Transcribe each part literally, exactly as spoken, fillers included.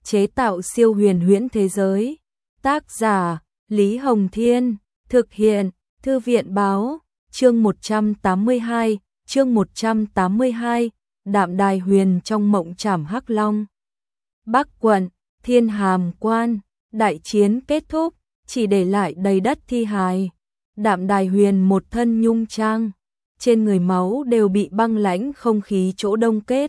chế tạo siêu huyền huyễn thế giới. Tác giả Lý Hồng Thiên, thực hiện Thư viện Báo. Chương một trăm tám mươi hai, chương một trăm tám mươi hai, Đạm Đài Huyền trong mộng trảm hắc long. Bắc quận, Thiên Hàm Quan, đại chiến kết thúc, chỉ để lại đầy đất thi hài. Đạm Đài Huyền một thân nhung trang, trên người máu đều bị băng lãnh không khí chỗ đông kết.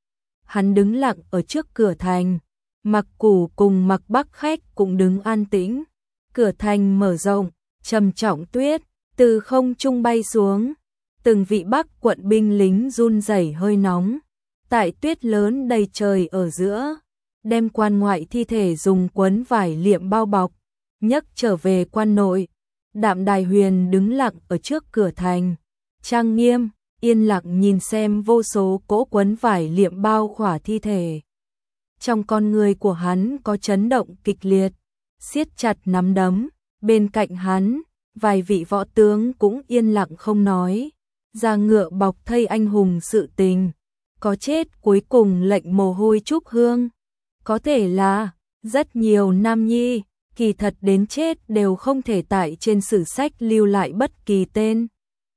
Hắn đứng lặng ở trước cửa thành, Mặc Củ cùng Mặc Bắc Khách cũng đứng an tĩnh. Cửa thành mở rộng, trầm trọng tuyết từ không trung bay xuống, từng vị Bắc quận binh lính run rẩy hơi nóng. Tại tuyết lớn đầy trời ở giữa, đem quan ngoại thi thể dùng quấn vải liệm bao bọc, nhấc trở về quan nội. Đạm Đài Huyền đứng lặng ở trước cửa thành, trang nghiêm, yên lặng nhìn xem vô số cỗ quấn vải liệm bao khỏa thi thể. Trong con người của hắn có chấn động kịch liệt, siết chặt nắm đấm, bên cạnh hắn, vài vị võ tướng cũng yên lặng không nói, ra ngựa bọc thây anh hùng sự tình, có chết cuối cùng lệnh mồ hôi chúc hương. Có thể là, rất nhiều nam nhi, kỳ thật đến chết đều không thể tại trên sử sách lưu lại bất kỳ tên.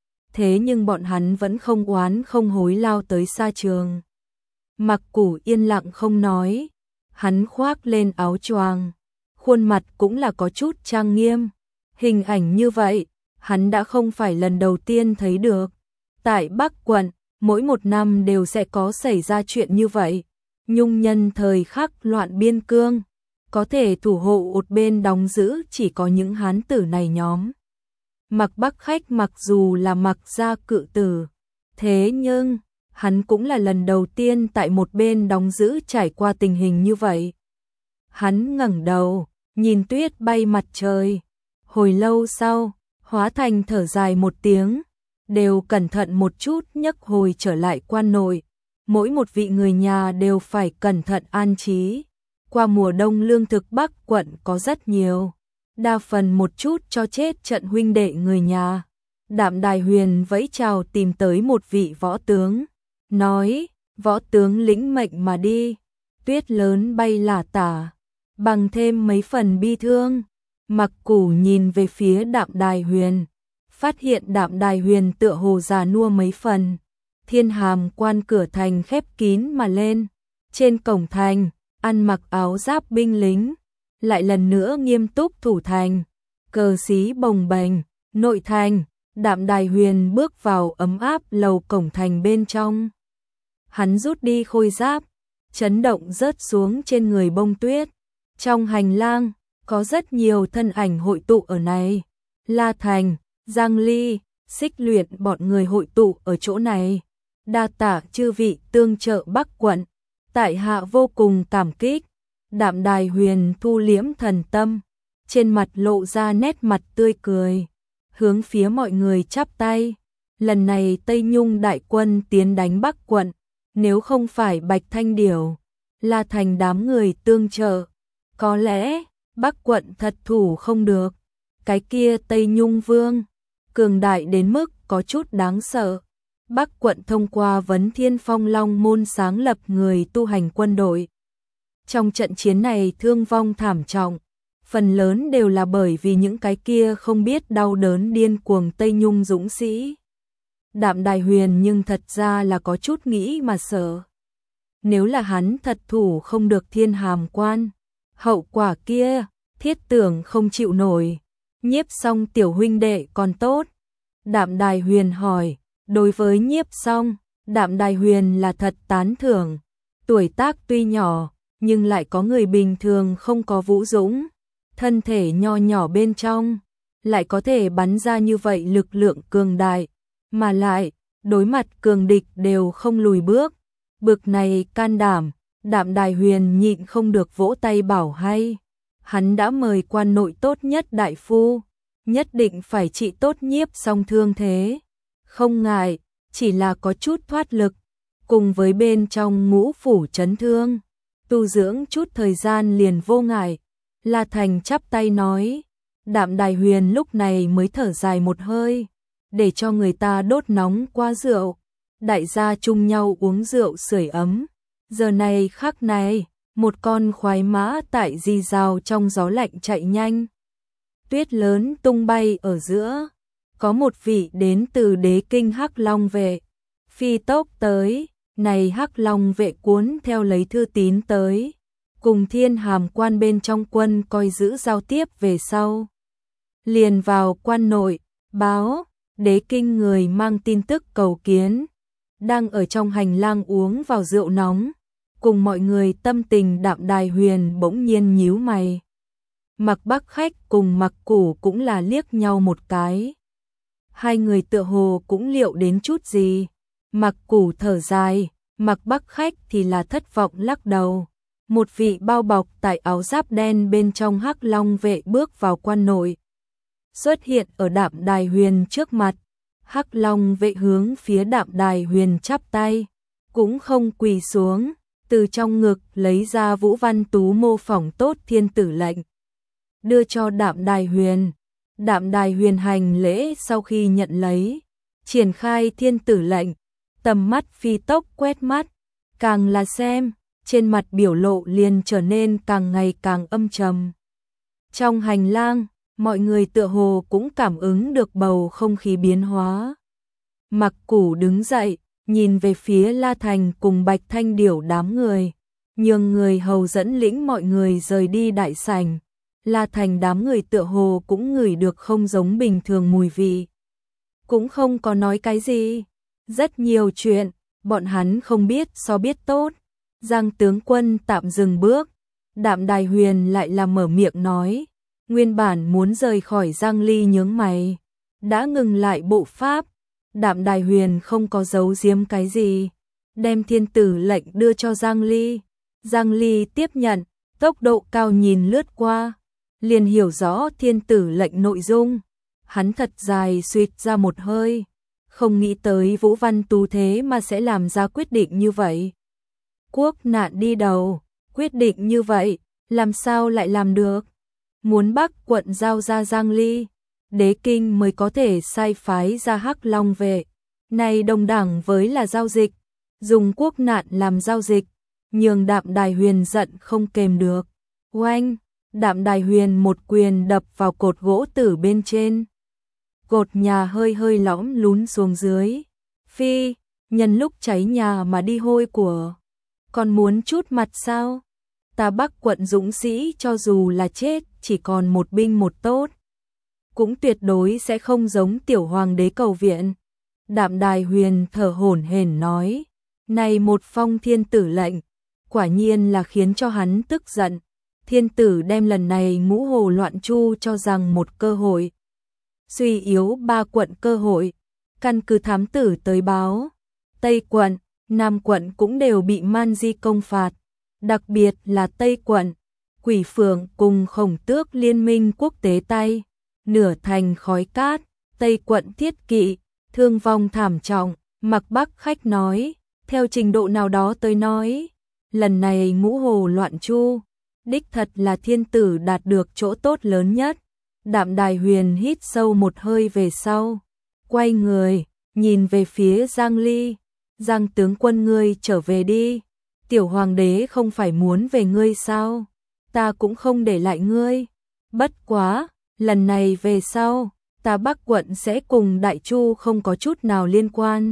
Thế nhưng bọn hắn vẫn không oán không hối lao tới xa trường. Mặc Củ yên lặng không nói, hắn khoác lên áo choàng, khuôn mặt cũng là có chút trang nghiêm. Hình ảnh như vậy, hắn đã không phải lần đầu tiên thấy được. Tại Bắc quận, mỗi một năm đều sẽ có xảy ra chuyện như vậy. Nhung nhân thời khắc loạn biên cương, có thể thủ hộ một bên đóng giữ chỉ có những hán tử này nhóm. Mặc Bắc Khách mặc dù là Mặc gia cự tử, thế nhưng hắn cũng là lần đầu tiên tại một bên đóng giữ trải qua tình hình như vậy. Hắn ngẩng đầu, nhìn tuyết bay mặt trời, hồi lâu sau, hóa thành thở dài một tiếng, đều cẩn thận một chút nhấc hồi trở lại quan nội. Mỗi một vị người nhà đều phải cẩn thận an trí. Qua mùa đông lương thực Bắc quận có rất nhiều, đa phần một chút cho chết trận huynh đệ người nhà. Đạm Đài Huyền vẫy chào tìm tới một vị võ tướng, nói, võ tướng lĩnh mệnh mà đi. Tuyết lớn bay lả tả, bằng thêm mấy phần bi thương. Mặc Củ nhìn về phía Đạm Đài Huyền, phát hiện Đạm Đài Huyền tựa hồ già nua mấy phần. Thiên Hàm Quan cửa thành khép kín mà lên, trên cổng thành, ăn mặc áo giáp binh lính, lại lần nữa nghiêm túc thủ thành, cờ xí bồng bềnh. Nội thành, Đạm Đài Huyền bước vào ấm áp lầu cổng thành bên trong. Hắn rút đi khôi giáp, chấn động rớt xuống trên người bông tuyết. Trong hành lang, có rất nhiều thân ảnh hội tụ ở này. La Thành, Giang Ly, Xích Luyện bọn người hội tụ ở chỗ này. Đa tạ chư vị tương trợ Bắc quận, tại hạ vô cùng cảm kích. Đạm Đài Huyền thu liễm thần tâm, trên mặt lộ ra nét mặt tươi cười, hướng phía mọi người chắp tay. Lần này Tây Nhung đại quân tiến đánh Bắc quận, nếu không phải Bạch Thanh Điểu, La Thành đám người tương trợ, có lẽ Bắc quận thật thủ không được. Cái kia Tây Nhung Vương, cường đại đến mức có chút đáng sợ. Bắc quận thông qua Vấn Thiên Phong Long môn sáng lập người tu hành quân đội. Trong trận chiến này thương vong thảm trọng, phần lớn đều là bởi vì những cái kia không biết đau đớn điên cuồng Tây Nhung dũng sĩ. Đạm Đài Huyền nhưng thật ra là có chút nghĩ mà sợ. Nếu là hắn thật thủ không được Thiên Hàm Quan, hậu quả kia, thiết tưởng không chịu nổi. Nhiếp Song tiểu huynh đệ còn tốt. Đạm Đài Huyền hỏi. Đối với Nhiếp Song, Đạm Đài Huyền là thật tán thưởng. Tuổi tác tuy nhỏ, nhưng lại có người bình thường không có vũ dũng. Thân thể nho nhỏ bên trong, lại có thể bắn ra như vậy lực lượng cường đại. Mà lại, đối mặt cường địch đều không lùi bước. Bực này can đảm, Đạm Đài Huyền nhịn không được vỗ tay bảo hay. Hắn đã mời quan nội tốt nhất đại phu, nhất định phải trị tốt Nhiếp Song thương thế. Không ngại, chỉ là có chút thoát lực, cùng với bên trong ngũ phủ chấn thương, tu dưỡng chút thời gian liền vô ngại. La Thành chắp tay nói. Đạm Đài Huyền lúc này mới thở dài một hơi, để cho người ta đốt nóng qua rượu. Đại gia chung nhau uống rượu sưởi ấm. Giờ này khắc này, một con khoái mã tại rì rào trong gió lạnh chạy nhanh. Tuyết lớn tung bay ở giữa, có một vị đến từ đế kinh Hắc Long vệ, phi tốc tới, này Hắc Long vệ cuốn theo lấy thư tín tới, cùng thiên hàm quan bên trong quân coi giữ giao tiếp về sau. Liền vào quan nội, báo, đế kinh người mang tin tức cầu kiến, đang ở trong hành lang uống vào rượu nóng, cùng mọi người tâm tình Đạm Đài Huyền bỗng nhiên nhíu mày. Mặc Bắc Khách cùng Mặc Củ cũng là liếc nhau một cái. Hai người tựa hồ cũng liệu đến chút gì. Mặc Củ thở dài, Mặc Bắc Khách thì là thất vọng lắc đầu. Một vị bao bọc tại áo giáp đen bên trong Hắc Long vệ bước vào quan nội, xuất hiện ở Đạm Đài Huyền trước mặt. Hắc Long vệ hướng phía Đạm Đài Huyền chắp tay, cũng không quỳ xuống, từ trong ngực lấy ra Vũ Văn Tú mô phỏng tốt thiên tử lệnh, đưa cho Đạm Đài Huyền. Đạm Đài Huyền hành lễ sau khi nhận lấy, triển khai thiên tử lệnh, tầm mắt phi tốc quét mắt, càng là xem, trên mặt biểu lộ liền trở nên càng ngày càng âm trầm. Trong hành lang, mọi người tựa hồ cũng cảm ứng được bầu không khí biến hóa. Mặc Củ đứng dậy, nhìn về phía La Thành cùng Bạch Thanh Điểu đám người, nhường người hầu dẫn lĩnh mọi người rời đi đại sảnh. La Thành đám người tựa hồ cũng ngửi được không giống bình thường mùi vị. Cũng không có nói cái gì. Rất nhiều chuyện, bọn hắn không biết so biết tốt. Giang tướng quân tạm dừng bước. Đạm Đài Huyền lại là mở miệng nói. Nguyên bản muốn rời khỏi Giang Ly nhướng mày. Đã ngừng lại bộ pháp. Đạm Đài Huyền không có giấu giếm cái gì. Đem thiên tử lệnh đưa cho Giang Ly. Giang Ly tiếp nhận, tốc độ cao nhìn lướt qua. Liền hiểu rõ thiên tử lệnh nội dung. Hắn thật dài suýt ra một hơi. Không nghĩ tới Vũ Văn Tú thế mà sẽ làm ra quyết định như vậy. Quốc nạn đi đầu, quyết định như vậy, làm sao lại làm được? Muốn Bắc quận giao ra Giang Ly, đế kinh mới có thể sai phái ra Hắc Long vệ. Này đồng đẳng với là giao dịch, dùng quốc nạn làm giao dịch, nhường Đạm Đài Huyền giận không kềm được. Oanh! Đạm Đài Huyền một quyền đập vào cột gỗ tử bên trên. Cột nhà hơi hơi lõm lún xuống dưới. Phi, nhân lúc cháy nhà mà đi hôi của. Còn muốn chút mặt sao? Ta Bắc quận dũng sĩ cho dù là chết, chỉ còn một binh một tốt, cũng tuyệt đối sẽ không giống tiểu hoàng đế cầu viện. Đạm Đài Huyền thở hổn hển nói. Này một phong thiên tử lệnh, quả nhiên là khiến cho hắn tức giận. Thiên tử đem lần này ngũ hồ loạn chu cho rằng một cơ hội. Suy yếu ba quận cơ hội. Căn cứ thám tử tới báo. Tây quận, Nam quận cũng đều bị Man Di công phạt. Đặc biệt là Tây quận. Quỷ Phượng cùng Khổng Tước liên minh quốc tế tay. Nửa thành khói cát. Tây quận thiết kỵ. Thương vong thảm trọng. Mặc Bắc Khách nói. Theo trình độ nào đó tới nói. Lần này ngũ hồ loạn chu. Đích thật là thiên tử đạt được chỗ tốt lớn nhất. Đạm Đài Huyền hít sâu một hơi về sau. Quay người, nhìn về phía Giang Ly. Giang tướng quân ngươi trở về đi. Tiểu hoàng đế không phải muốn về ngươi sao? Ta cũng không để lại ngươi. Bất quá, lần này về sau, ta Bắc quận sẽ cùng Đại Chu không có chút nào liên quan.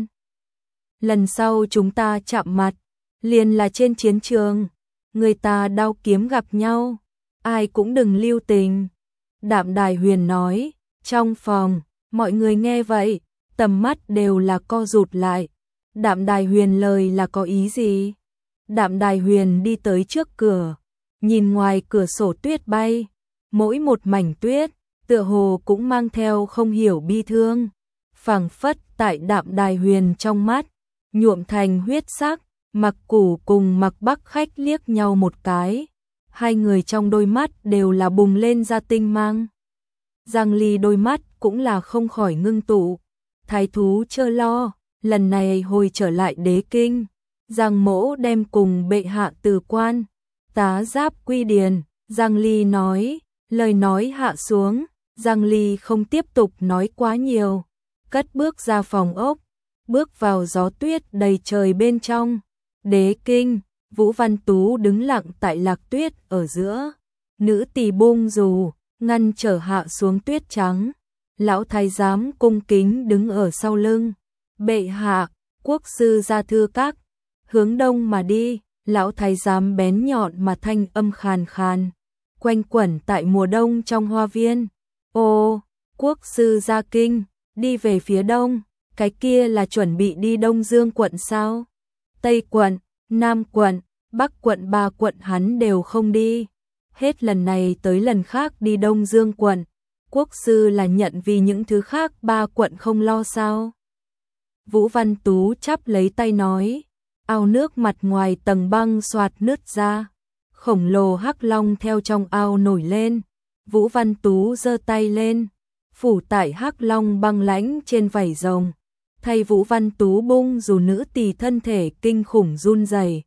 Lần sau chúng ta chạm mặt, liền là trên chiến trường. Người ta đao kiếm gặp nhau, ai cũng đừng lưu tình. Đạm Đài Huyền nói, trong phòng, mọi người nghe vậy, tầm mắt đều là co rụt lại. Đạm Đài Huyền lời là có ý gì? Đạm Đài Huyền đi tới trước cửa, nhìn ngoài cửa sổ tuyết bay, mỗi một mảnh tuyết, tựa hồ cũng mang theo không hiểu bi thương. Phảng phất tại Đạm Đài Huyền trong mắt, nhuộm thành huyết sắc. Mặc Củ cùng Mặc Bắc Khách liếc nhau một cái, hai người trong đôi mắt đều là bùng lên ra tinh mang. Giang Ly đôi mắt cũng là không khỏi ngưng tụ. Thái thú chớ lo, lần này hồi trở lại đế kinh, Giang mỗ đem cùng bệ hạ từ quan, tá giáp quy điền. Giang Ly nói, lời nói hạ xuống, Giang Ly không tiếp tục nói quá nhiều, cất bước ra phòng ốc, bước vào gió tuyết đầy trời bên trong. Đế kinh, Vũ Văn Tú đứng lặng tại lạc tuyết ở giữa. Nữ tỳ buông dù, ngăn trở hạ xuống tuyết trắng. Lão thái giám cung kính đứng ở sau lưng. Bệ hạ, quốc sư ra thư các. Hướng đông mà đi, lão thái giám bén nhọn mà thanh âm khàn khàn. Quanh quẩn tại mùa đông trong hoa viên. Ô, quốc sư ra kinh, đi về phía đông. Cái kia là chuẩn bị đi Đông Dương quận sao? Tây quận, Nam quận, Bắc quận, ba quận hắn đều không đi. Hết lần này tới lần khác đi Đông Dương quận. Quốc sư là nhận vì những thứ khác ba quận không lo sao? Vũ Văn Tú chắp lấy tay nói. Ao nước mặt ngoài tầng băng xoạt nứt ra. Khổng lồ hắc long theo trong ao nổi lên. Vũ Văn Tú giơ tay lên. Phủ tại hắc long băng lãnh trên vảy rồng. Thay Vũ Văn Tú bung dù nữ tỳ thân thể kinh khủng run rẩy.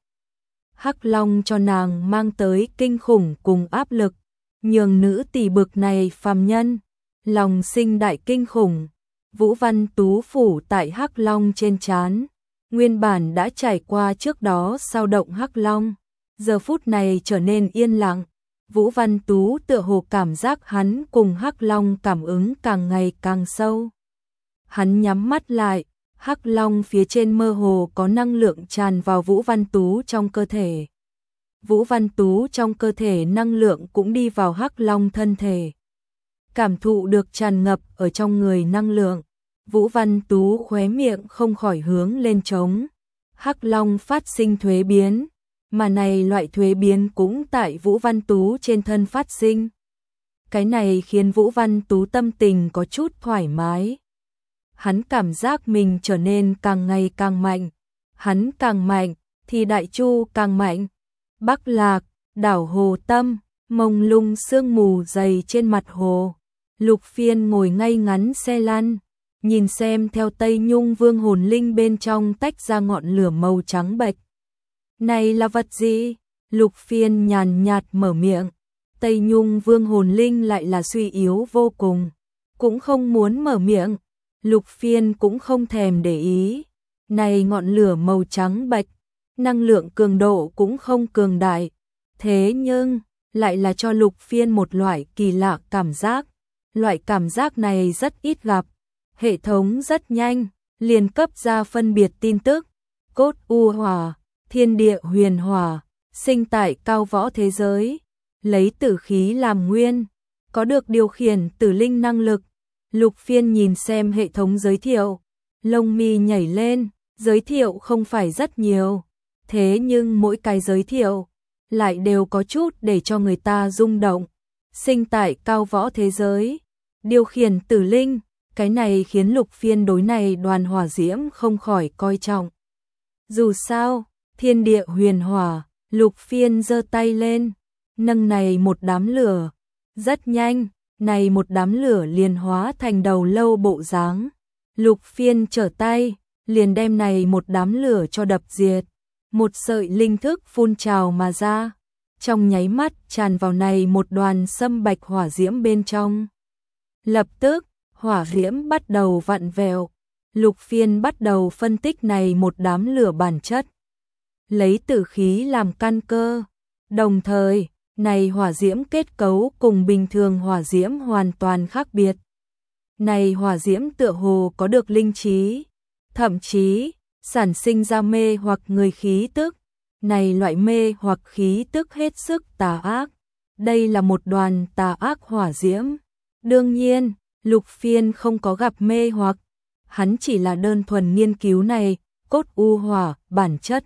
Hắc long cho nàng mang tới kinh khủng cùng áp lực, nhường nữ tỳ bực này phàm nhân lòng sinh đại kinh khủng. Vũ Văn Tú phủ tại hắc long trên trán, nguyên bản đã trải qua trước đó sao động hắc long, giờ phút này trở nên yên lặng. Vũ Văn Tú tựa hồ cảm giác hắn cùng hắc long cảm ứng càng ngày càng sâu. Hắn nhắm mắt lại, hắc long phía trên mơ hồ có năng lượng tràn vào Vũ Văn Tú trong cơ thể. Vũ Văn Tú trong cơ thể năng lượng cũng đi vào hắc long thân thể. Cảm thụ được tràn ngập ở trong người năng lượng, Vũ Văn Tú khóe miệng không khỏi hướng lên trống. Hắc long phát sinh thuế biến, mà này loại thuế biến cũng tại Vũ Văn Tú trên thân phát sinh. Cái này khiến Vũ Văn Tú tâm tình có chút thoải mái. Hắn cảm giác mình trở nên càng ngày càng mạnh. Hắn càng mạnh, thì Đại Chu càng mạnh. Bắc Lạc, đảo Hồ Tâm, mông lung sương mù dày trên mặt hồ. Lục Phiên ngồi ngay ngắn xe lăn, nhìn xem theo Tây Nhung Vương hồn linh bên trong tách ra ngọn lửa màu trắng bệch. Này là vật gì? Lục Phiên nhàn nhạt mở miệng. Tây Nhung Vương hồn linh lại là suy yếu vô cùng, cũng không muốn mở miệng. Lục Phiên cũng không thèm để ý. Này ngọn lửa màu trắng bạch, năng lượng cường độ cũng không cường đại. Thế nhưng, lại là cho Lục Phiên một loại kỳ lạ cảm giác. Loại cảm giác này rất ít gặp. Hệ thống rất nhanh, liền cấp ra phân biệt tin tức. Cốt U Hỏa, thiên địa huyền hỏa, sinh tại cao võ thế giới. Lấy tử khí làm nguyên, có được điều khiển tử linh năng lực. Lục Phiên nhìn xem hệ thống giới thiệu, lông mi nhảy lên, giới thiệu không phải rất nhiều, thế nhưng mỗi cái giới thiệu lại đều có chút để cho người ta rung động. Sinh tại cao võ thế giới, điều khiển tử linh, cái này khiến Lục Phiên đối này đoàn hỏa diễm không khỏi coi trọng. Dù sao, thiên địa huyền hỏa, Lục Phiên giơ tay lên, nâng này một đám lửa, rất nhanh. Này một đám lửa liền hóa thành đầu lâu bộ dáng. Lục Phiên trở tay, liền đem này một đám lửa cho đập diệt. Một sợi linh thức phun trào mà ra, trong nháy mắt tràn vào này một đoàn sâm bạch hỏa diễm bên trong. Lập tức, hỏa diễm bắt đầu vặn vẹo. Lục Phiên bắt đầu phân tích này một đám lửa bản chất, lấy tử khí làm căn cơ, đồng thời này hỏa diễm kết cấu cùng bình thường hỏa diễm hoàn toàn khác biệt. Này hỏa diễm tựa hồ có được linh trí, thậm chí sản sinh ra mê hoặc người khí tức. Này loại mê hoặc khí tức hết sức tà ác. Đây là một đoàn tà ác hỏa diễm. Đương nhiên, Lục Phiên không có gặp mê hoặc, hắn chỉ là đơn thuần nghiên cứu này, cốt u hỏa, bản chất.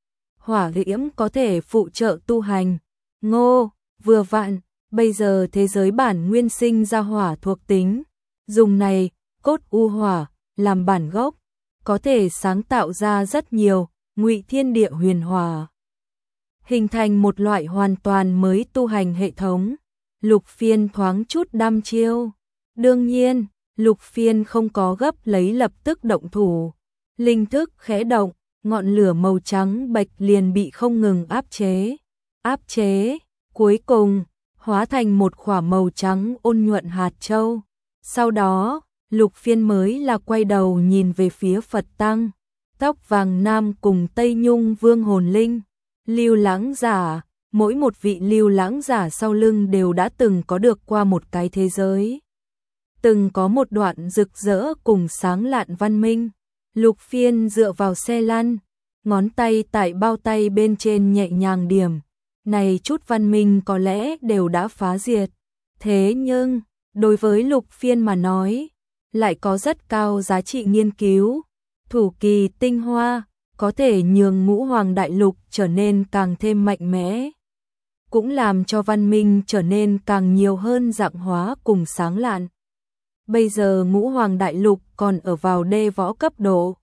Hỏa diễm có thể phụ trợ tu hành. Ngô, vừa vặn, bây giờ thế giới bản nguyên sinh ra hỏa thuộc tính, dùng này, cốt u hỏa, làm bản gốc, có thể sáng tạo ra rất nhiều, ngụy thiên địa huyền hỏa. Hình thành một loại hoàn toàn mới tu hành hệ thống. Lục Phiên thoáng chút đăm chiêu. Đương nhiên, Lục Phiên không có gấp lấy lập tức động thủ. Linh thức khẽ động, ngọn lửa màu trắng bạch liền bị không ngừng áp chế. Áp chế, cuối cùng, hóa thành một quả màu trắng ôn nhuận hạt châu. Sau đó, Lục Phiên mới là quay đầu nhìn về phía Phật Tăng, tóc vàng nam cùng Tây Nhung Vương hồn linh. Lưu lãng giả, mỗi một vị lưu lãng giả sau lưng đều đã từng có được qua một cái thế giới. Từng có một đoạn rực rỡ cùng sáng lạn văn minh. Lục Phiên dựa vào xe lăn, ngón tay tại bao tay bên trên nhẹ nhàng điểm. Này chút văn minh có lẽ đều đã phá diệt. Thế nhưng, đối với Lục Phiên mà nói, lại có rất cao giá trị nghiên cứu. Thủ kỳ tinh hoa, có thể nhường ngũ hoàng đại lục trở nên càng thêm mạnh mẽ. Cũng làm cho văn minh trở nên càng nhiều hơn dạng hóa cùng sáng lạn. Bây giờ ngũ hoàng đại lục còn ở vào đê võ cấp độ.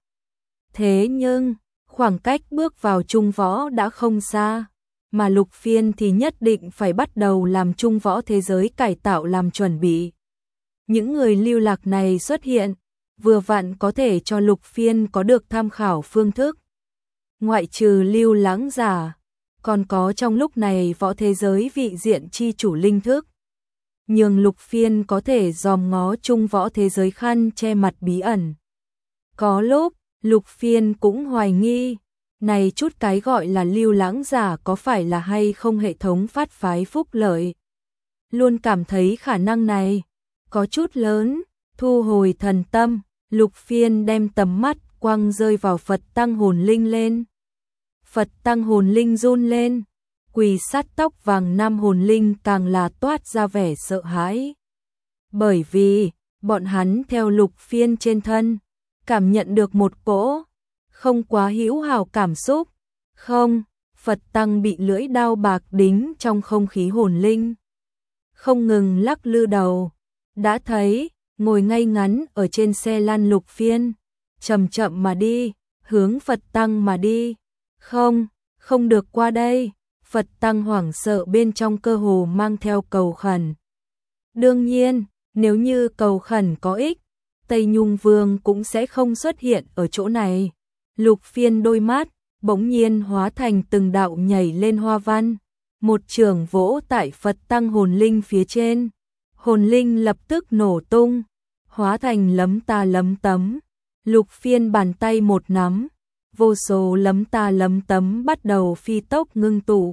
Thế nhưng, khoảng cách bước vào trung võ đã không xa, mà Lục Phiên thì nhất định phải bắt đầu làm trung võ thế giới cải tạo làm chuẩn bị. Những người lưu lạc này xuất hiện, vừa vặn có thể cho Lục Phiên có được tham khảo phương thức. Ngoại trừ lưu lãng giả, còn có trong lúc này võ thế giới vị diện chi chủ linh thức. Nhưng Lục Phiên có thể dòm ngó trung võ thế giới khăn che mặt bí ẩn. Có lúc, Lục Phiên cũng hoài nghi, này chút cái gọi là lưu lãng giả có phải là hay không hệ thống phát phái phúc lợi. Luôn cảm thấy khả năng này có chút lớn. Thu hồi thần tâm, Lục Phiên đem tầm mắt quăng rơi vào Phật tăng hồn linh lên. Phật tăng hồn linh run lên, quỳ sát tóc vàng nam hồn linh càng là toát ra vẻ sợ hãi. Bởi vì, bọn hắn theo Lục Phiên trên thân, cảm nhận được một cỗ không quá hữu hảo cảm xúc. Không, Phật tăng bị lưỡi đao bạc đính trong không khí hồn linh. Không ngừng lắc lư đầu, đã thấy, ngồi ngay ngắn ở trên xe lăn Lục Phiên, chậm chậm mà đi, hướng Phật tăng mà đi. Không, không được qua đây. Phật tăng hoảng sợ bên trong cơ hồ mang theo cầu khẩn. Đương nhiên, nếu như cầu khẩn có ích, Tây Nhung Vương cũng sẽ không xuất hiện ở chỗ này. Lục Phiên đôi mắt bỗng nhiên hóa thành từng đạo nhảy lên hoa văn, một chưởng vỗ tại Phật tăng hồn linh phía trên. Hồn linh lập tức nổ tung, hóa thành lấm ta lấm tấm. Lục Phiên bàn tay một nắm, vô số lấm ta lấm tấm bắt đầu phi tốc ngưng tụ,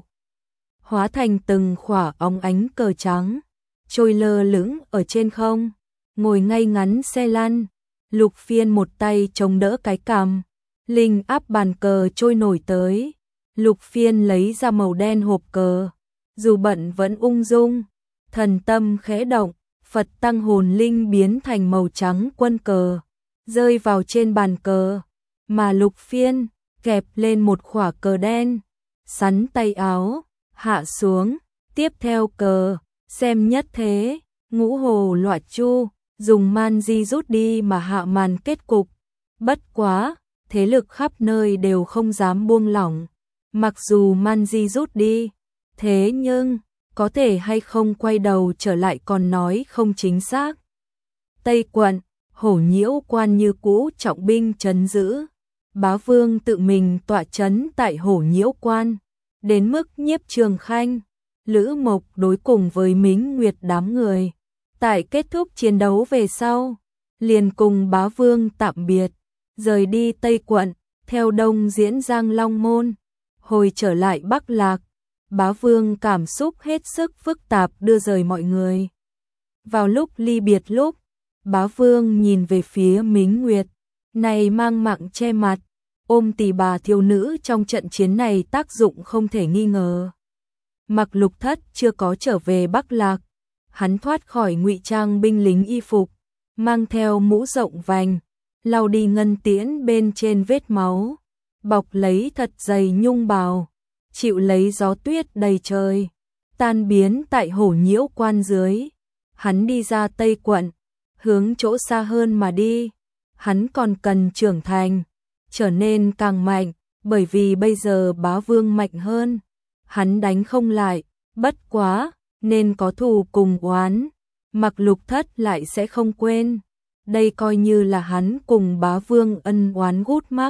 hóa thành từng khỏa óng ánh cờ trắng, trôi lơ lửng ở trên không. Ngồi ngay ngắn xe lăn, Lục Phiên một tay chống đỡ cái cằm, linh áp bàn cờ trôi nổi tới. Lục Phiên lấy ra màu đen hộp cờ, dù bận vẫn ung dung, thần tâm khẽ động, Phật tăng hồn linh biến thành màu trắng quân cờ, rơi vào trên bàn cờ, mà Lục Phiên kẹp lên một khỏa cờ đen, sắn tay áo, hạ xuống, tiếp theo cờ, xem nhất thế, ngũ hồ loạt chu, dùng man di rút đi mà hạ màn kết cục. Bất quá, thế lực khắp nơi đều không dám buông lỏng, mặc dù man di rút đi, thế nhưng, có thể hay không quay đầu trở lại còn nói không chính xác. Tây quận, Hổ Nhiễu quan như cũ trọng binh trấn giữ. Bá Vương tự mình tọa trấn tại Hổ Nhiễu quan, đến mức Nhiếp Trường Khanh, Lữ Mộc đối cùng với Mính Nguyệt đám người. Tại kết thúc chiến đấu về sau, liền cùng Bá Vương tạm biệt, rời đi Tây quận, theo đông diễn Giang Long Môn, hồi trở lại Bắc Lạc. Bá Vương cảm xúc hết sức phức tạp đưa rời mọi người. Vào lúc ly biệt lúc, Bá Vương nhìn về phía Mính Nguyệt, này mang mạng che mặt, ôm tỷ bà thiếu nữ trong trận chiến này tác dụng không thể nghi ngờ. Mặc Lục Thất chưa có trở về Bắc Lạc, hắn thoát khỏi ngụy trang binh lính y phục, mang theo mũ rộng vành, lau đi ngân tiễn bên trên vết máu, bọc lấy thật dày nhung bào, chịu lấy gió tuyết đầy trời, tan biến tại Hổ Nhiễu quan dưới. Hắn đi ra Tây quận, hướng chỗ xa hơn mà đi. Hắn còn cần trưởng thành, trở nên càng mạnh, bởi vì bây giờ Bá Vương mạnh hơn. Hắn đánh không lại, bất quá, nên có thù cùng oán. Mặc Lục Thất lại sẽ không quên. Đây coi như là hắn cùng Bá Vương ân oán gút mắc.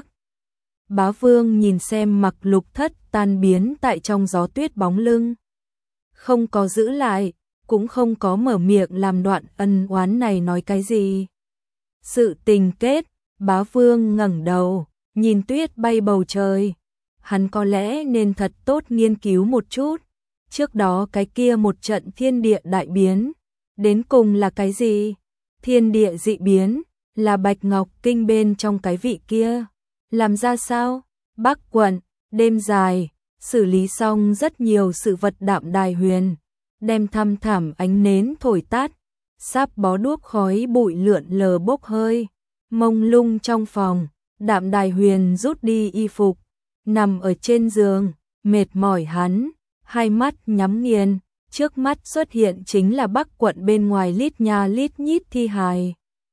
Bá Vương nhìn xem Mặc Lục Thất tan biến tại trong gió tuyết bóng lưng, không có giữ lại, cũng không có mở miệng làm đoạn ân oán này nói cái gì. Sự tình kết, Bá Vương ngẩng đầu, nhìn tuyết bay bầu trời. hắn có lẽ nên thật tốt nghiên cứu một chút. Trước đó cái kia một trận thiên địa đại biến, đến cùng là cái gì? Thiên địa dị biến, là Bạch Ngọc Kinh bên trong cái vị kia. Làm ra sao? Bắc quận, đêm dài, xử lý xong rất nhiều sự vật Đạm Đài Huyền, đem thăm thẳm ánh nến thổi tắt, sáp bó đuốc khói bụi lượn lờ bốc hơi, mông lung trong phòng, Đạm Đài Huyền rút đi y phục, nằm ở trên giường, mệt mỏi hắn, hai mắt nhắm nghiền, trước mắt xuất hiện chính là Bắc quận bên ngoài lít nha lít nhít thi hài.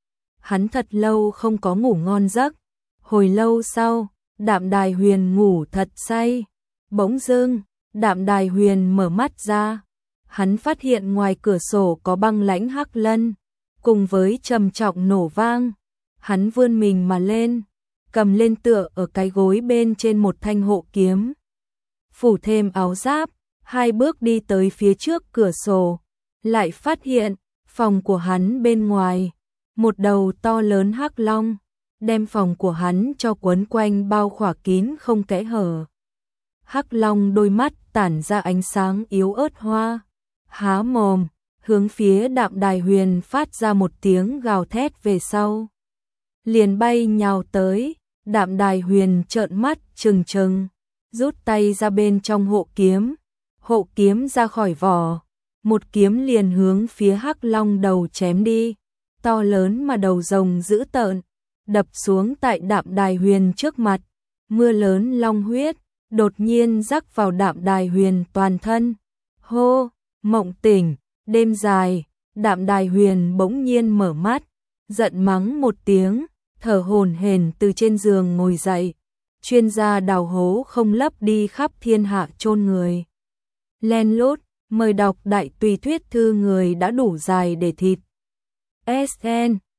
Hắn thật lâu không có ngủ ngon giấc, hồi lâu sau, Đạm Đài Huyền ngủ thật say, bỗng dưng, Đạm Đài Huyền mở mắt ra, hắn phát hiện ngoài cửa sổ có băng lãnh hắc lân, cùng với trầm trọng nổ vang, hắn vươn mình mà lên, cầm lên tựa ở cái gối bên trên một thanh hộ kiếm, phủ thêm áo giáp, hai bước đi tới phía trước cửa sổ, lại phát hiện, phòng của hắn bên ngoài, một đầu to lớn hắc long, đem phòng của hắn cho quấn quanh bao khỏa kín không kẽ hở. Hắc long đôi mắt tản ra ánh sáng yếu ớt hoa, há mồm, hướng phía Đạm Đài Huyền phát ra một tiếng gào thét về sau. Liền bay nhào tới, Đạm Đài Huyền trợn mắt trừng trừng, rút tay ra bên trong hộ kiếm, hộ kiếm ra khỏi vỏ, một kiếm liền hướng phía hắc long đầu chém đi, to lớn mà đầu rồng dữ tợn, đập xuống tại Đạm Đài Huyền trước mặt, mưa lớn long huyết, đột nhiên rắc vào Đạm Đài Huyền toàn thân. Hô, mộng tỉnh, đêm dài, Đạm Đài Huyền bỗng nhiên mở mắt, giận mắng một tiếng, thở hổn hển từ trên giường ngồi dậy, chuyên gia đào hố không lấp đi khắp thiên hạ chôn người. Len lút, mời đọc đại tùy thuyết thư người đã đủ dài để thịt. ét en